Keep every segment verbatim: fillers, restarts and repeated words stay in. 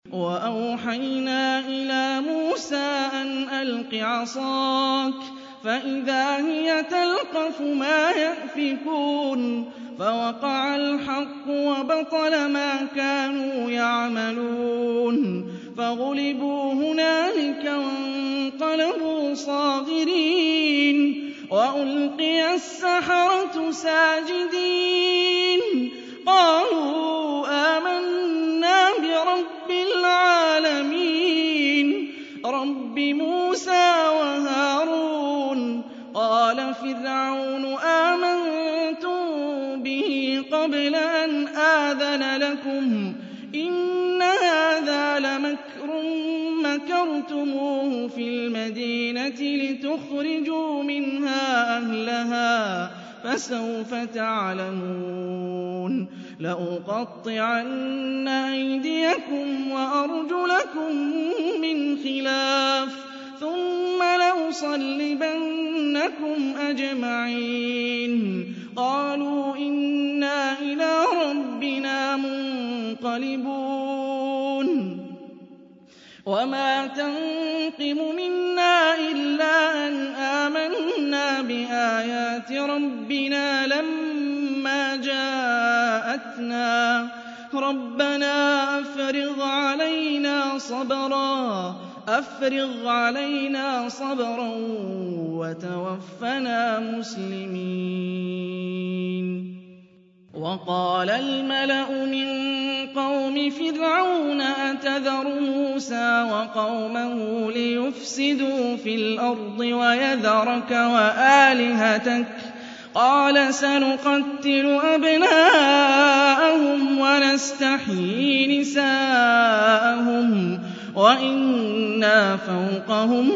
وَأَوْحَيْنَا إِلَىٰ مُوسَىٰ أَنْ أَلْقِ عَصَاكَ فَإِذَا هِيَ تَلْقَفُ مَا يَأْفِكُونَ فَوَقَعَ الْحَقُّ وَبَطَلَ مَا كَانُوا يَعْمَلُونَ فَغُلِبُوا هُنَالِكَ وَانقَلَبُوا صَاغِرِينَ وَأُلْقِيَ السَّحَرَةُ سَاجِدِينَ قَالُوا آمَنَّا بِرَبِّ الْعَالَمِينَ رَبِّ مُوسَىٰ وَهَارُونَ قَالَ فِرْعَوْنُ آمَنتُم بِهِ قَبْلَ أَنْ آذَنَ لَكُمْ إِنَّ هَٰذَا لَمَكْرٌ مَّكَرْتُمُوهُ فِي الْمَدِينَةِ لِتُخْرِجُوا مِنْهَا أَهْلَهَا فَسَوْفَ تَعْلَمُونَ لَأُقَطِّعَنَّ أَيْدِيَكُمْ وَأَرْجُلَكُم مِّنْ خِلَافٍ ثُمَّ لَأُصَلِّبَنَّكُمْ أَجْمَعِينَ قَالُوا إِنَّا إِلَىٰ رَبِّنَا مُنقَلِبُونَ وَمَا تَنقِمُ مِنَّا إِلَّا أَنْ آمَنَّا بِآيَاتِ رَبِّنَا لَمَّا جَاءَتْنَا رَبَّنَا أَفْرِغْ عَلَيْنَا صَبْرًا أَفْرِغْ عَلَيْنَا صَبْرًا وَتَوَفَّنَا مُسْلِمِينَ وَقَالَ الْمَلَأُ مِن قَوْمِ فِرْعَوْنَ أَتَذَرُ مُوسَىٰ وَقَوْمَهُ لِيُفْسِدُوا فِي الْأَرْضِ وَيَذَرَكَ وَآلِهَتَكَ ۚ قَالَ سَنُقَتِّلُ أَبْنَاءَهُمْ وَنَسْتَحْيِي نِسَاءَهُمْ وَإِنَّا فَوْقَهُمْ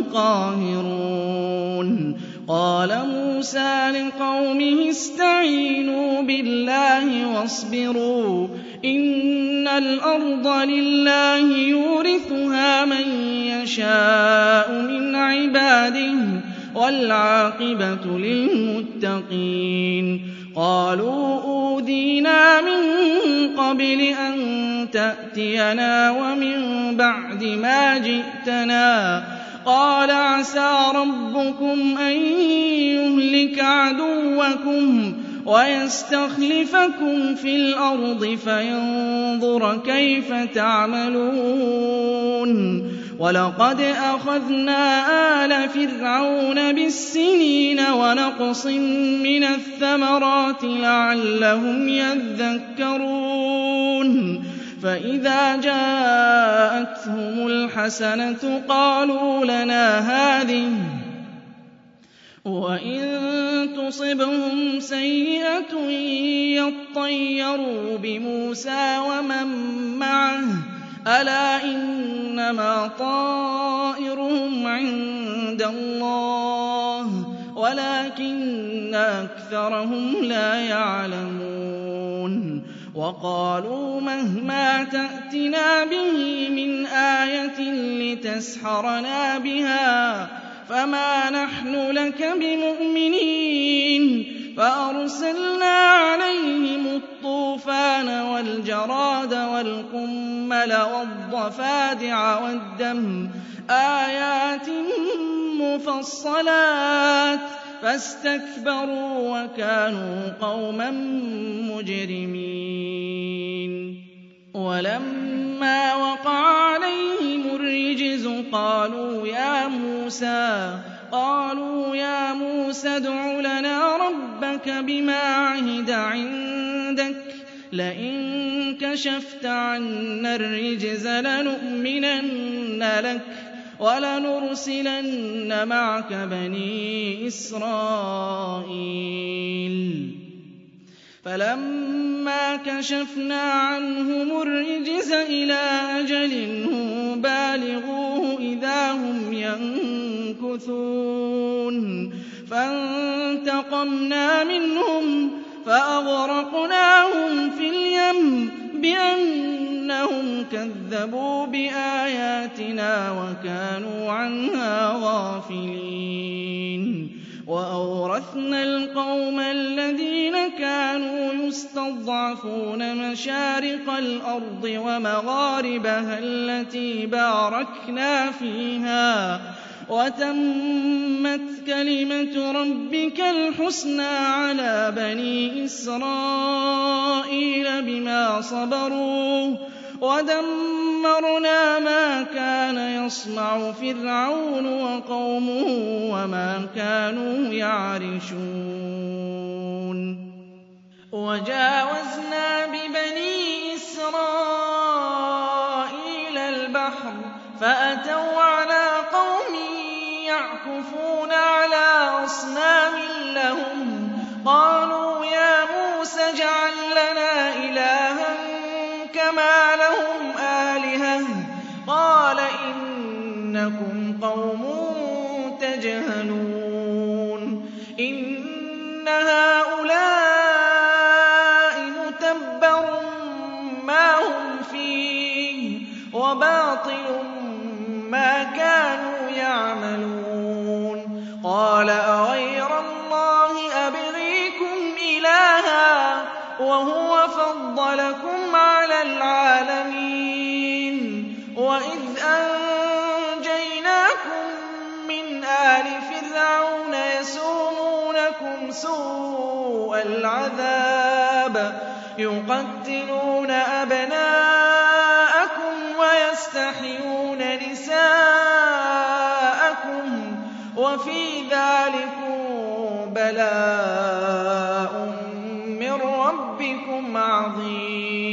قَاهِرُونَ قَالَ مُوسَىٰ لِقَوْمِهِ اسْتَعِينُوا بِاللَّهِ وَاصْبِرُوا إِنَّ الْأَرْضَ لِلَّهِ يُورِثُهَا مَن يَشَاءُ مِنْ عِبَادِهِ وَالْعَاقِبَةُ لِلْمُتَّقِينَ قَالُوا أُوذِينَا مِن قَبْلِ أَن تَأْتِيَنَا وَمِن بَعْدِ مَا جِئْتَنَا قَالَ عَسَىٰ رَبُّكُمْ أَن يُهْلِكَ عَدُوَّكُمْ وَيَسْتَخْلِفَكُمْ فِي الْأَرْضِ فَيَنظُرَ كَيْفَ تَعْمَلُونَ وَلَقَدْ أَخَذْنَا آلَ فِرْعَوْنَ بِالسِّنِينَ وَنَقْصٍ مِّنَ الثَّمَرَاتِ لَعَلَّهُمْ يَذَّكَّرُونَ فَإِذَا جَاءَتْهُمُ الْحَسَنَةُ قَالُوا لَنَا هَٰذِهِ ۖ وَإِن تُصِبْهُمْ سَيِّئَةٌ يَطَّيَّرُوا بِمُوسَىٰ وَمَن مَّعَهُ ۗ أَلَا إِنَّمَا طَائِرُهُمْ عِندَ اللَّهِ وَلَٰكِنَّ أَكْثَرَهُمْ لَا يَعْلَمُونَ وَقَالُوا مَهْمَا تَأْتِنَا بِهِ مِنْ آيَةٍ لِّتَسْحَرَنَا بِهَا فَمَا نَحْنُ لَكَ بِمُؤْمِنِينَ فَأَرْسَلْنَا عَلَيْهِمُ الطُّوفَانَ وَالْجَرَادَ وَالْقُمَّلَ وَالضَّفَادِعَ وَالدَّمَ آيَاتٍ مُّفَصَّلَاتٍ فَاسْتَكْبَرُوا وَكَانُوا قَوْمًا مُّجْرِمِينَ وَلَمَّا وَقَعَ عَلَيْهِمُ الرِّجْزُ قَالُوا يَا مُوسَىٰ قَالُوا يَا مُوسَى ادْعُ لَنَا رَبَّكَ بِمَا عَهِدَ عِندَكَ لَئِن كَشَفْتَ عَنَّا الرِّجْزَ لَنُؤْمِنَنَّ لَكَ وَلَنُرْسِلَنَّ مَعَكَ بَنِي إِسْرَائِيلَ فَلَمَّا كَشَفْنَا عَنْهُمُ الرِّجْزَ إِلَىٰ أَجَلٍ هُم بَالِغُوهُ إِذَا هُمْ يَنكُثُونَ فَانتَقَمْنَا مِنْهُمْ فَأَغْرَقْنَاهُمْ فِي الْيَمِّ بِأَنَّهُمْ كَذَّبُوا بِآيَاتِنَا وَكَانُوا عَنْهَا غَافِلِينَ وَأَوْرَثْنَا الْقَوْمَ الَّذِينَ كَانُوا يُسْتَضْعَفُونَ مَشَارِقَ الْأَرْضِ وَمَغَارِبَهَا الَّتِي بَارَكْنَا فِيهَا ۖ وَتَمَّتْ كَلِمَةُ رَبِّكَ الْحُسْنَىٰ عَلَىٰ بَنِي إِسْرَائِيلَ بِمَا صَبَرُوا ۖ وَدَمَّرْنَا مَا كَانَ يَصْنَعُ فِرْعَوْنُ وَقَوْمُهُ وَمَا كَانُوا يَعْرِشُونَ وَجَاوَزْنَا بِبَنِي إِسْرَائِيلَ الْبَحْرَ فَأَتَوْا عَلَىٰ قَوْمٍ يَعْكُفُونَ عَلَىٰ أَصْنَامٍ لَّهُمْ قَالُوا يَا مُوسَى اجْعَل لَّنَا إِلَٰهًا كَمَا لَهُمْ آلِهَةٌ قَالَ إِنَّكُمْ قَوْمٌ تَجْهَلُونَ إِنَّ هَٰؤُلَاءِ مُتَبَّرٌ مَّا هُمْ فِيهِ وَبَاطِلٌ مَّا كَانُوا يَعْمَلُونَ قَالَ أَغَيْرَ اللَّهِ أَبْغِيكُمْ إِلَٰهًا وَهُوَ فَضَّلَكُمْ عَلَى الْعَالَمِينَ وَإِذْ أَنجَيْنَاكُم مِّنْ آلِ فِرْعَوْنَ يَسُومُونَكُمْ سُوءَ الْعَذَابِ يُقَتِّلُونَ أَبْنَاءَكُمْ وَيَسْتَحْيُونَ نِسَاءَكُمْ وَفِي ذَٰلِكُم بَلَاءٌ مِّن رَّبِّكُمْ عَظِيمٌ